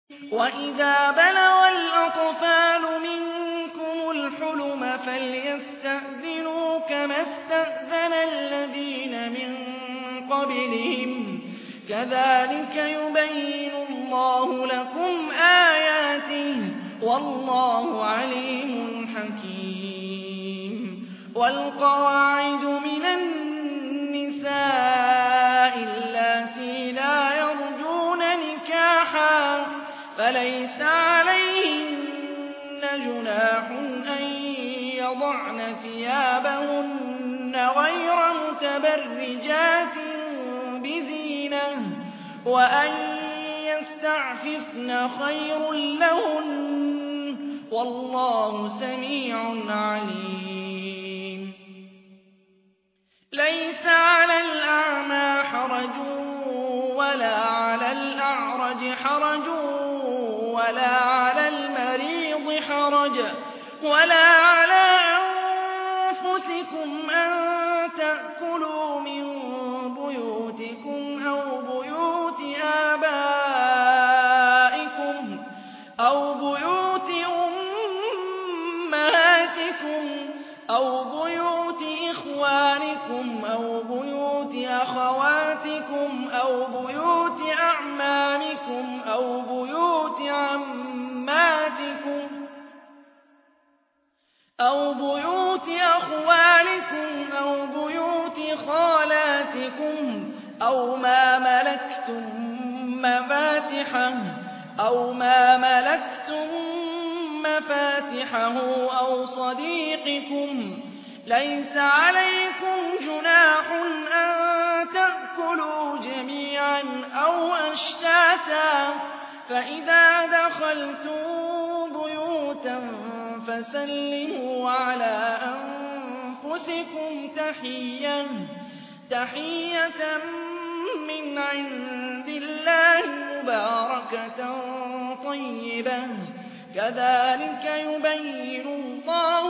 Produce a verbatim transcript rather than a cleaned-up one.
وَإِذَا بَلَغَ الْأَطْفَالُ مِنكُمُ الْحُلُمَ فَلْيَسْتَأْذِنُوا كَمَا اسْتَأْذَنَ الَّذِينَ مِن قَبْلِهِمْ ۚ كَذَٰلِكَ يُبَيِّنُ اللَّهُ لَكُمْ آيَاتِهِ ۗ وَاللَّهُ عَلِيمٌ حَكِيمٌ. وَالْقَوَاعِدُ مِنَ النِّسَاءِ اللَّاتِي لَا يَرْجُونَ نِكَاحًا فَلَيْسَ عَلَيْهِنَّ جُنَاحٌ أَن يَضَعْنَ ثِيَابَهُنَّ غَيْرَ مُتَبَرِّجَاتٍ بِزِينَةٍ ۖ وَأَن يَسْتَعْفِفْنَ خَيْرٌ لَّهُنَّ ۗ وَاللَّهُ سَمِيعٌ عَلِيمٌ. لَيْسَ عَلَى الْأَعْمَىٰ حَرَجٌ وَلَا عَلَى الْأَعْرَجِ حَرَجٌ وَلَا عَلَى الْمَرِيضِ حَرَجٌ وَلَا عَلَىٰ أَنفُسِكُمْ أَن تَأْكُلُوا مِن بُيُوتِكُمْ أَوْ بُيُوتِ آبَائِكُمْ أَوْ بُيُوتِ أُمَّهَاتِكُمْ أَوْ بُيُوتِ إِخْوَانِكُمْ أَوْ بُيُوتِ أَخَوَاتِكُمْ أَوْ بُيُوتِ أَعْمَامِكُمْ أَوْ بُيُوتِ عَمَّاتِكُمْ أَوْ بُيُوتِ أَخْوَالِكُمْ أَوْ بُيُوتِ خَالَاتِكُمْ أَوْ مَا مَلَكْتُم مَّفَاتِحَهُ أَوْ مَا مَلَكْتُم مَّفَاتِحَهُ أَوْ صَدِيقِكُمْ ۚ لَيْسَ عَلَيْكُمْ جُنَاحٌ أَن تَأْكُلُوا جَمِيعًا أَوْ أَشْتَاتًا ۚ فَإِذَا دَخَلْتُم بُيُوتًا فَسَلِّمُوا عَلَىٰ أَنفُسِكُمْ تَحِيَّةً تَحِيَّةً مِّنْ عِندِ اللَّهِ مُبَارَكَةً طَيِّبَةً ۚ كَذَٰلِكَ يُبَيِّنُ اللَّهُ